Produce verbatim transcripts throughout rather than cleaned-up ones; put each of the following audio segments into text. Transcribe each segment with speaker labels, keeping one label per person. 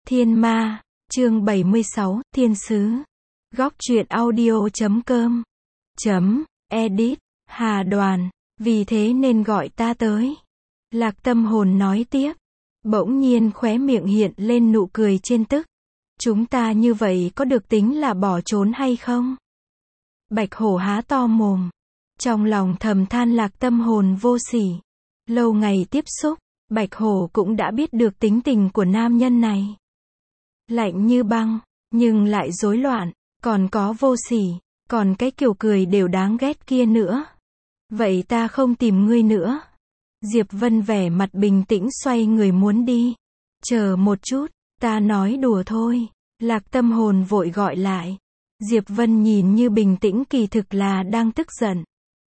Speaker 1: Thiên Ma, chương bảy mươi sáu, Thiên Sứ. Góc truyện audio chấm com. Chấm, edit, Hà Đoàn, vì thế nên gọi ta tới. Lạc Tâm Hồn nói tiếp. Bỗng nhiên khóe miệng hiện lên nụ cười trên tức. Chúng ta như vậy có được tính là bỏ trốn hay không? Bạch Hổ há to mồm. Trong lòng thầm than Lạc Tâm Hồn vô sỉ. Lâu ngày tiếp xúc, Bạch Hổ cũng đã biết được tính tình của nam nhân này. Lạnh như băng, nhưng lại rối loạn, còn có vô sỉ, còn cái kiểu cười đều đáng ghét kia nữa. Vậy ta không tìm ngươi nữa. Diệp Vân vẻ mặt bình tĩnh xoay người muốn đi. Chờ một chút, ta nói đùa thôi. Lạc Tâm Hồn vội gọi lại. Diệp Vân nhìn như bình tĩnh kỳ thực là đang tức giận.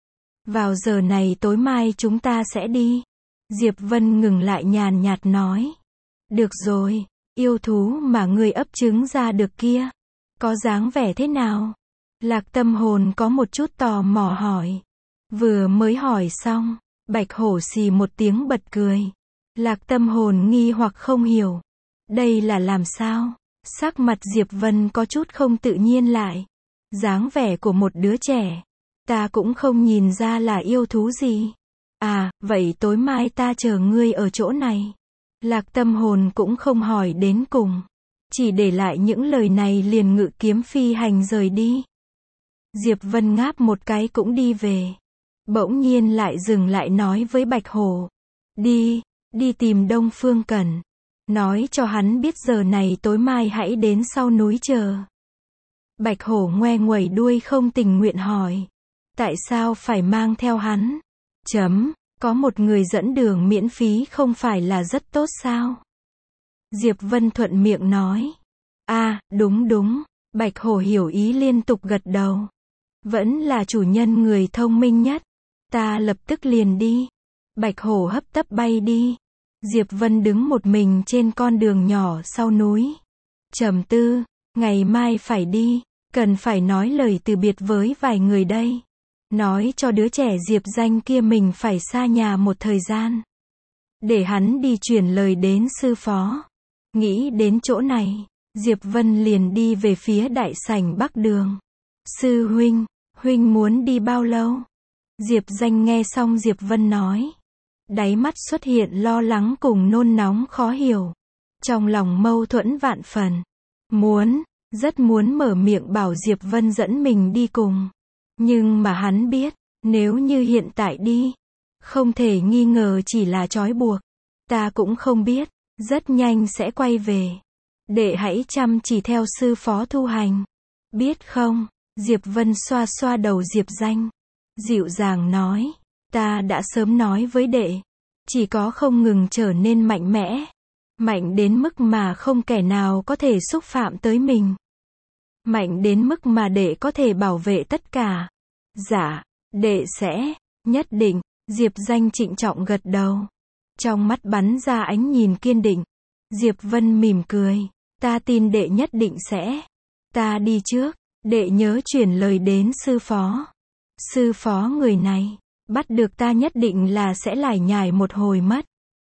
Speaker 1: Vào giờ này tối mai chúng ta sẽ đi. Diệp Vân ngừng lại nhàn nhạt nói. Được rồi, yêu thú mà ngươi ấp trứng ra được kia. Có dáng vẻ thế nào? Lạc Tâm Hồn có một chút tò mò hỏi. Vừa mới hỏi xong, Bạch Hổ xì một tiếng bật cười. Lạc Tâm Hồn nghi hoặc không hiểu. Đây là làm sao? Sắc mặt Diệp Vân có chút không tự nhiên lại. Dáng vẻ của một đứa trẻ. Ta cũng không nhìn ra là yêu thú gì. À, vậy tối mai ta chờ ngươi ở chỗ này. Lạc Tâm Hồn cũng không hỏi đến cùng. Chỉ để lại những lời này liền ngự kiếm phi hành rời đi. Diệp Vân ngáp một cái cũng đi về. Bỗng nhiên lại dừng lại nói với Bạch Hổ. Đi, đi tìm Đông Phương Cẩn. Nói cho hắn biết giờ này tối mai hãy đến sau núi chờ. Bạch Hổ ngoe nguẩy đuôi không tình nguyện hỏi. Tại sao phải mang theo hắn? Chấm, có một người dẫn đường miễn phí không phải là rất tốt sao? Diệp Vân thuận miệng nói. À, đúng đúng. Bạch Hổ hiểu ý liên tục gật đầu. Vẫn là chủ nhân người thông minh nhất. Ta lập tức liền đi. Bạch Hổ hấp tấp bay đi. Diệp Vân đứng một mình trên con đường nhỏ sau núi. Trầm tư, ngày mai phải đi, cần phải nói lời từ biệt với vài người đây. Nói cho đứa trẻ Diệp Danh kia mình phải xa nhà một thời gian. Để hắn đi truyền lời đến sư phó. Nghĩ đến chỗ này, Diệp Vân liền đi về phía đại sảnh Bắc Đường. Sư huynh, huynh muốn đi bao lâu? Diệp Danh nghe xong Diệp Vân nói. Đáy mắt xuất hiện lo lắng cùng nôn nóng khó hiểu. Trong lòng mâu thuẫn vạn phần. Muốn, rất muốn mở miệng bảo Diệp Vân dẫn mình đi cùng. Nhưng mà hắn biết, nếu như hiện tại đi, không thể nghi ngờ chỉ là trói buộc. Ta cũng không biết, rất nhanh sẽ quay về. Đệ hãy chăm chỉ theo sư phó tu hành. Biết không? Diệp Vân xoa xoa đầu Diệp Danh. Dịu dàng nói. Ta đã sớm nói với đệ. Chỉ có không ngừng trở nên mạnh mẽ. Mạnh đến mức mà không kẻ nào có thể xúc phạm tới mình. Mạnh đến mức mà đệ có thể bảo vệ tất cả. Dạ, đệ sẽ, nhất định. Diệp Danh trịnh trọng gật đầu. Trong mắt bắn ra ánh nhìn kiên định. Diệp Vân mỉm cười. Ta tin đệ nhất định sẽ. Ta đi trước. Đệ nhớ chuyển lời đến sư phó. Sư phó người này, bắt được ta nhất định là sẽ lải nhải một hồi mất.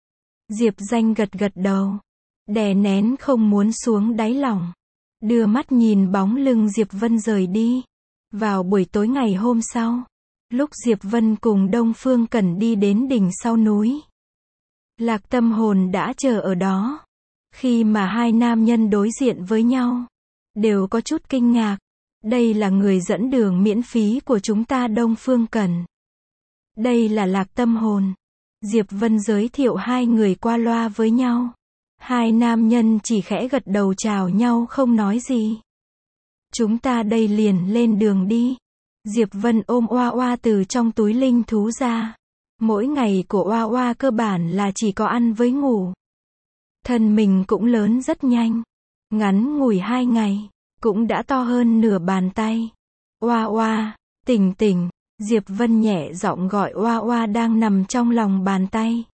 Speaker 1: Diệp Danh gật gật đầu. Đè nén không muốn xuống đáy lòng. Đưa mắt nhìn bóng lưng Diệp Vân rời đi. Vào buổi tối ngày hôm sau, lúc Diệp Vân cùng Đông Phương Cẩn đi đến đỉnh sau núi. Lạc Tâm Hồn đã chờ ở đó. Khi mà hai nam nhân đối diện với nhau, đều có chút kinh ngạc. Đây là người dẫn đường miễn phí của chúng ta Đông Phương Cẩn. Đây là Lạc Tâm Hồn. Diệp Vân giới thiệu hai người qua loa với nhau. Hai nam nhân chỉ khẽ gật đầu chào nhau không nói gì. Chúng ta đây liền lên đường đi. Diệp Vân ôm Oa Oa từ trong túi linh thú ra. Mỗi ngày của Oa Oa cơ bản là chỉ có ăn với ngủ. Thân mình cũng lớn rất nhanh. Ngắn ngủi hai ngày, cũng đã to hơn nửa bàn tay. Oa Oa, tỉnh tỉnh. Diệp Vân nhẹ giọng gọi Oa Oa đang nằm trong lòng bàn tay.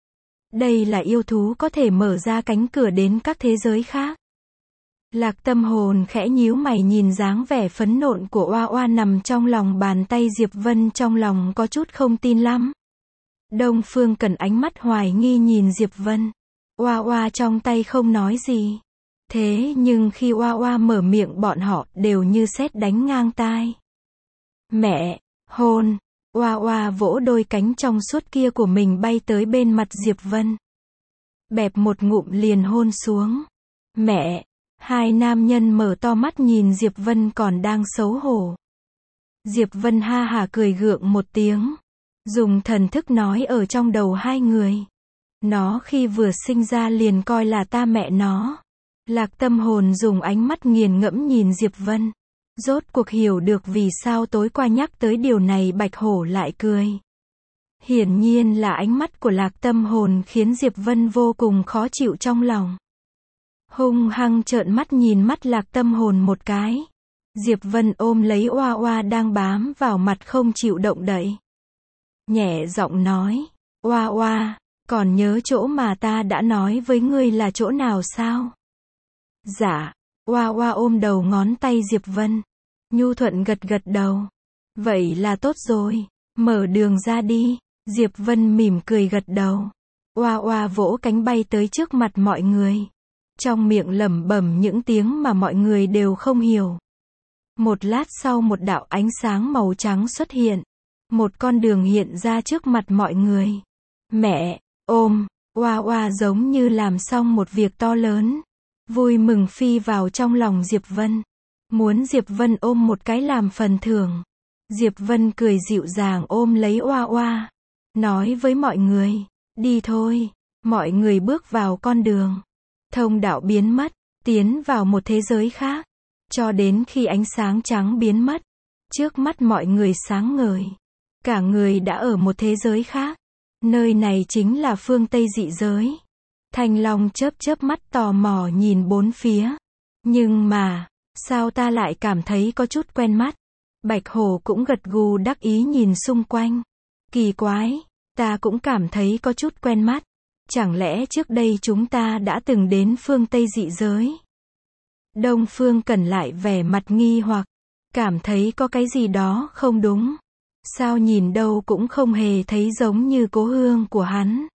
Speaker 1: Đây là yêu thú có thể mở ra cánh cửa đến các thế giới khác. Lạc Tâm Hồn khẽ nhíu mày nhìn dáng vẻ phấn nộn của Oa Oa nằm trong lòng bàn tay Diệp Vân, trong lòng có chút không tin lắm. Đông Phương Cẩn ánh mắt hoài nghi nhìn Diệp Vân. Oa Oa trong tay không nói gì. Thế nhưng khi Oa Oa mở miệng bọn họ đều như sét đánh ngang tai. Mẹ, hôn, Oa Oa vỗ đôi cánh trong suốt kia của mình bay tới bên mặt Diệp Vân. Bẹp một ngụm liền hôn xuống. Mẹ, hai nam nhân mở to mắt nhìn Diệp Vân còn đang xấu hổ. Diệp Vân ha hả cười gượng một tiếng. Dùng thần thức nói ở trong đầu hai người. Nó khi vừa sinh ra liền coi là ta mẹ nó. Lạc Tâm Hồn dùng ánh mắt nghiền ngẫm nhìn Diệp Vân. Rốt cuộc hiểu được vì sao tối qua nhắc tới điều này Bạch Hổ lại cười. Hiển nhiên là ánh mắt của Lạc Tâm Hồn khiến Diệp Vân vô cùng khó chịu trong lòng. Hung hăng trợn mắt nhìn mắt Lạc Tâm Hồn một cái. Diệp Vân ôm lấy Oa Oa đang bám vào mặt không chịu động đậy. Nhẹ giọng nói, Oa Oa, còn nhớ chỗ mà ta đã nói với ngươi là chỗ nào sao? Dạ, Oa Oa ôm đầu ngón tay Diệp Vân. Nhu thuận gật gật đầu. Vậy là tốt rồi, mở đường ra đi. Diệp Vân mỉm cười gật đầu. Oa Oa vỗ cánh bay tới trước mặt mọi người. Trong miệng lẩm bẩm những tiếng mà mọi người đều không hiểu. Một lát sau một đạo ánh sáng màu trắng xuất hiện. Một con đường hiện ra trước mặt mọi người. Mẹ, ôm, Oa Oa giống như làm xong một việc to lớn. Vui mừng phi vào trong lòng Diệp Vân. Muốn Diệp Vân ôm một cái làm phần thưởng. Diệp Vân cười dịu dàng ôm lấy Oa Oa. Nói với mọi người, đi thôi. Mọi người bước vào con đường. Thông đạo biến mất, tiến vào một thế giới khác. Cho đến khi ánh sáng trắng biến mất. Trước mắt mọi người sáng ngời. Cả người đã ở một thế giới khác. Nơi này chính là phương Tây dị giới. Thanh Long chớp chớp mắt tò mò nhìn bốn phía. Nhưng mà, sao ta lại cảm thấy có chút quen mắt? Bạch Hổ cũng gật gù đắc ý nhìn xung quanh. Kỳ quái, ta cũng cảm thấy có chút quen mắt. Chẳng lẽ trước đây chúng ta đã từng đến phương Tây dị giới? Đông Phương Cẩn lại vẻ mặt nghi hoặc, cảm thấy có cái gì đó không đúng. Sao nhìn đâu cũng không hề thấy giống như cố hương của hắn.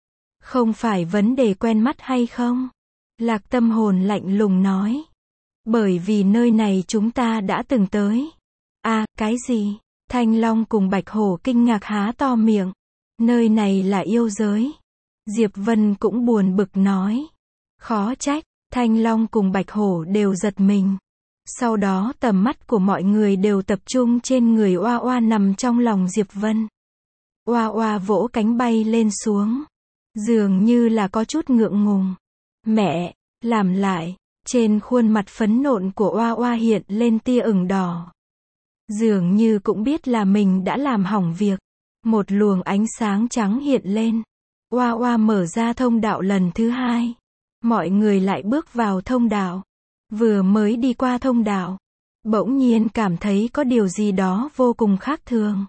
Speaker 1: Không phải vấn đề quen mắt hay không? Lạc Tâm Hồn lạnh lùng nói. Bởi vì nơi này chúng ta đã từng tới. À, cái gì? Thanh Long cùng Bạch Hổ kinh ngạc há to miệng. Nơi này là yêu giới. Diệp Vân cũng buồn bực nói. Khó trách, Thanh Long cùng Bạch Hổ đều giật mình. Sau đó tầm mắt của mọi người đều tập trung trên người Oa Oa nằm trong lòng Diệp Vân. Oa Oa vỗ cánh bay lên xuống. Dường như là có chút ngượng ngùng. Mẹ, làm lại. Trên khuôn mặt phấn nộn của Oa Oa hiện lên tia ửng đỏ. Dường như cũng biết là mình đã làm hỏng việc. Một luồng ánh sáng trắng hiện lên. Oa Oa mở ra thông đạo lần thứ hai. Mọi người lại bước vào thông đạo. Vừa mới đi qua thông đạo, bỗng nhiên cảm thấy có điều gì đó vô cùng khác thường.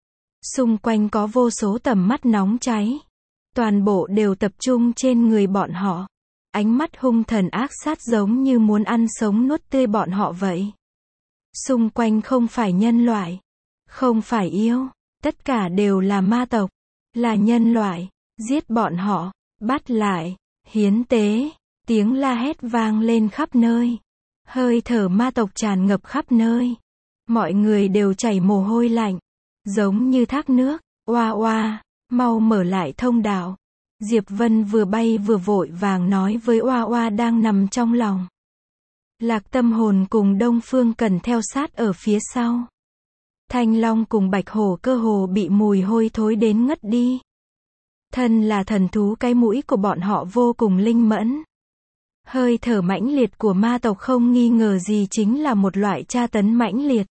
Speaker 1: Xung quanh có vô số tầm mắt nóng cháy. Toàn bộ đều tập trung trên người bọn họ. Ánh mắt hung thần ác sát giống như muốn ăn sống nuốt tươi bọn họ vậy. Xung quanh không phải nhân loại, không phải yêu, tất cả đều là ma tộc, là nhân loại, giết bọn họ, bắt lại, hiến tế, tiếng la hét vang lên khắp nơi. Hơi thở ma tộc tràn ngập khắp nơi. Mọi người đều chảy mồ hôi lạnh, giống như thác nước. Oa Oa, mau mở lại thông đạo. Diệp Vân vừa bay vừa vội vàng nói với Oa Oa đang nằm trong lòng. Lạc Tâm Hồn cùng Đông Phương Cẩn theo sát ở phía sau. Thanh Long cùng Bạch Hổ cơ hồ bị mùi hôi thối đến ngất đi. Thân là thần thú, cái mũi của bọn họ vô cùng linh mẫn. Hơi thở mãnh liệt của ma tộc không nghi ngờ gì chính là một loại tra tấn mãnh liệt.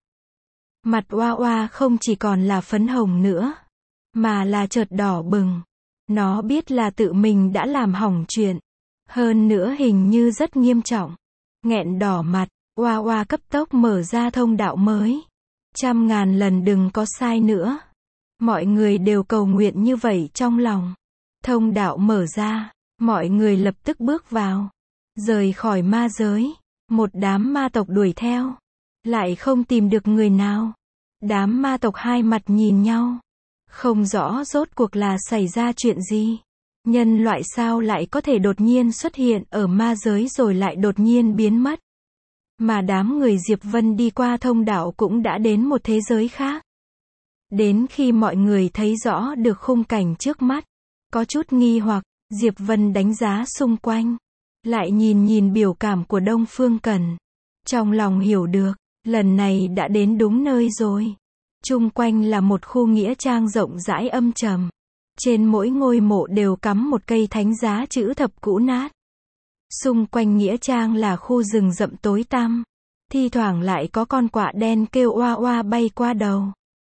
Speaker 1: Mặt Oa Oa không chỉ còn là phấn hồng nữa, mà là chợt đỏ bừng. Nó biết là tự mình đã làm hỏng chuyện. Hơn nữa hình như rất nghiêm trọng. Nghẹn đỏ mặt, Oa Oa cấp tốc mở ra thông đạo mới. Trăm ngàn lần đừng có sai nữa. Mọi người đều cầu nguyện như vậy trong lòng. Thông đạo mở ra, mọi người lập tức bước vào. Rời khỏi ma giới. Một đám ma tộc đuổi theo. Lại không tìm được người nào. Đám ma tộc hai mặt nhìn nhau. Không rõ rốt cuộc là xảy ra chuyện gì. Nhân loại sao lại có thể đột nhiên xuất hiện ở ma giới rồi lại đột nhiên biến mất. Mà đám người Diệp Vân đi qua thông đạo cũng đã đến một thế giới khác. Đến khi mọi người thấy rõ được khung cảnh trước mắt, có chút nghi hoặc, Diệp Vân đánh giá xung quanh, lại nhìn nhìn biểu cảm của Đông Phương Cẩn. Trong lòng hiểu được, lần này đã đến đúng nơi rồi. Chung quanh là một khu nghĩa trang rộng rãi âm trầm. Trên mỗi ngôi mộ đều cắm một cây thánh giá chữ thập cũ nát. Xung quanh nghĩa trang là khu rừng rậm tối tăm. Thi thoảng lại có con quạ đen kêu oa oa bay qua đầu.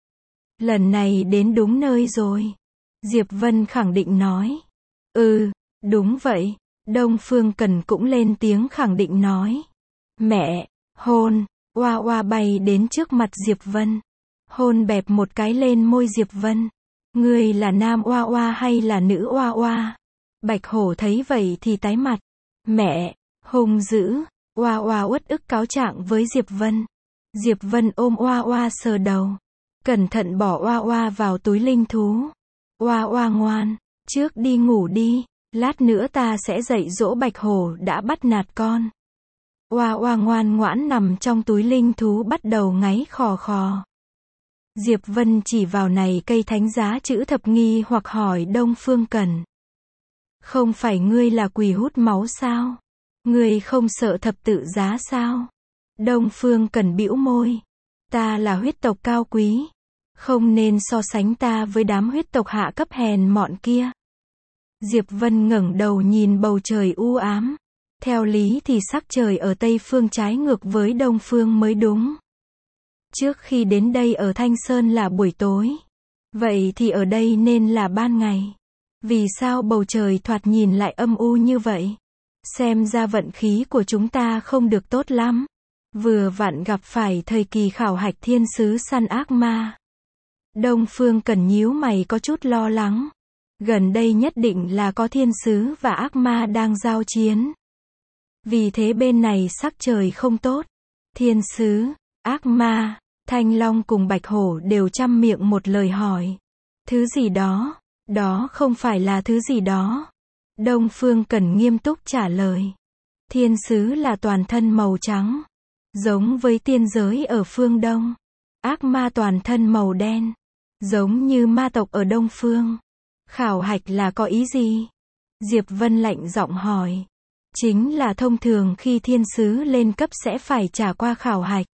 Speaker 1: Lần này đến đúng nơi rồi. Diệp Vân khẳng định nói. Ừ, đúng vậy. Đông Phương Cẩn cũng lên tiếng khẳng định nói. Mẹ, hôn, oa oa bay đến trước mặt Diệp Vân. Hôn bẹp một cái lên môi Diệp Vân. Ngươi là nam oa oa hay là nữ oa oa? Bạch hổ thấy vậy thì tái mặt. Mẹ, hung dữ. Oa oa uất ức cáo trạng với Diệp Vân. Diệp Vân ôm oa oa sờ đầu. Cẩn thận bỏ oa oa vào túi linh thú. Oa oa ngoan, trước đi ngủ đi, lát nữa ta sẽ dạy dỗ bạch hổ đã bắt nạt con. Oa oa ngoan ngoãn nằm trong túi linh thú bắt đầu ngáy khò khò. Diệp Vân chỉ vào này cây thánh giá chữ thập nghi hoặc hỏi Đông Phương Cẩn. Không phải ngươi là quỷ hút máu sao? Ngươi không sợ thập tự giá sao? Đông Phương Cẩn bĩu môi. Ta là huyết tộc cao quý. Không nên so sánh ta với đám huyết tộc hạ cấp hèn mọn kia. Diệp Vân ngẩng đầu nhìn bầu trời u ám. Theo lý thì sắc trời ở Tây Phương trái ngược với Đông Phương mới đúng. Trước khi đến đây ở Thanh Sơn là buổi tối. Vậy thì ở đây nên là ban ngày. Vì sao bầu trời thoạt nhìn lại âm u như vậy? Xem ra vận khí của chúng ta không được tốt lắm. Vừa vặn gặp phải thời kỳ khảo hạch thiên sứ săn ác ma. Đông Phương Cẩn nhíu mày có chút lo lắng. Gần đây nhất định là có thiên sứ và ác ma đang giao chiến. Vì thế bên này sắc trời không tốt. Thiên sứ, ác ma, Thanh Long cùng Bạch Hổ đều chăm miệng một lời hỏi. Thứ gì đó, đó không phải là thứ gì đó. Đông Phương Cẩn nghiêm túc trả lời. Thiên sứ là toàn thân màu trắng. Giống với tiên giới ở phương Đông. Ác ma toàn thân màu đen. Giống như ma tộc ở Đông Phương. Khảo hạch là có ý gì? Diệp Vân lạnh giọng hỏi. Chính là thông thường khi thiên sứ lên cấp sẽ phải trả qua khảo hạch.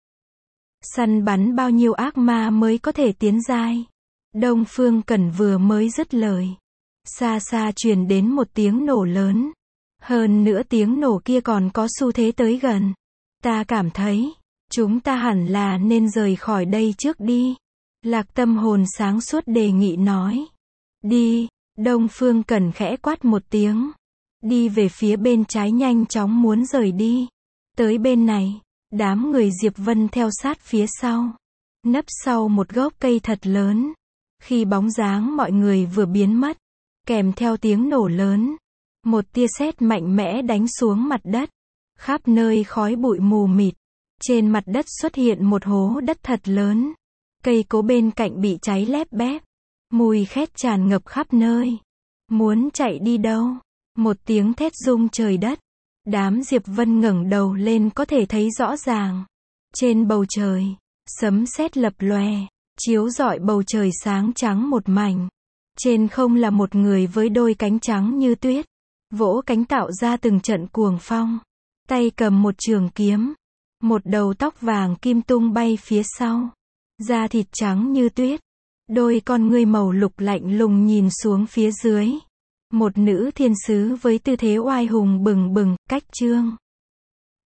Speaker 1: Săn bắn bao nhiêu ác ma mới có thể tiến giai. Đông Phương Cẩn vừa mới dứt lời. Xa xa truyền đến một tiếng nổ lớn. Hơn nữa tiếng nổ kia còn có xu thế tới gần. Ta cảm thấy, chúng ta hẳn là nên rời khỏi đây trước đi. Lạc Tâm Hồn sáng suốt đề nghị nói. Đi, Đông Phương Cẩn khẽ quát một tiếng. Đi về phía bên trái nhanh chóng muốn rời đi. Tới bên này, đám người Diệp Vân theo sát phía sau. Nấp sau một gốc cây thật lớn. Khi bóng dáng mọi người vừa biến mất, kèm theo tiếng nổ lớn. Một tia sét mạnh mẽ đánh xuống mặt đất. Khắp nơi khói bụi mù mịt. Trên mặt đất xuất hiện một hố đất thật lớn. Cây cối bên cạnh bị cháy lép bép. Mùi khét tràn ngập khắp nơi. Muốn chạy đi đâu? Một tiếng thét rung trời đất. Đám Diệp Vân ngẩng đầu lên có thể thấy rõ ràng. Trên bầu trời, sấm sét lập lòe, chiếu rọi bầu trời sáng trắng một mảnh. Trên không là một người với đôi cánh trắng như tuyết. Vỗ cánh tạo ra từng trận cuồng phong. Tay cầm một trường kiếm. Một đầu tóc vàng kim tung bay phía sau. Da thịt trắng như tuyết. Đôi con ngươi màu lục lạnh lùng nhìn xuống phía dưới. Một nữ thiên sứ với tư thế oai hùng bừng bừng, cách trương.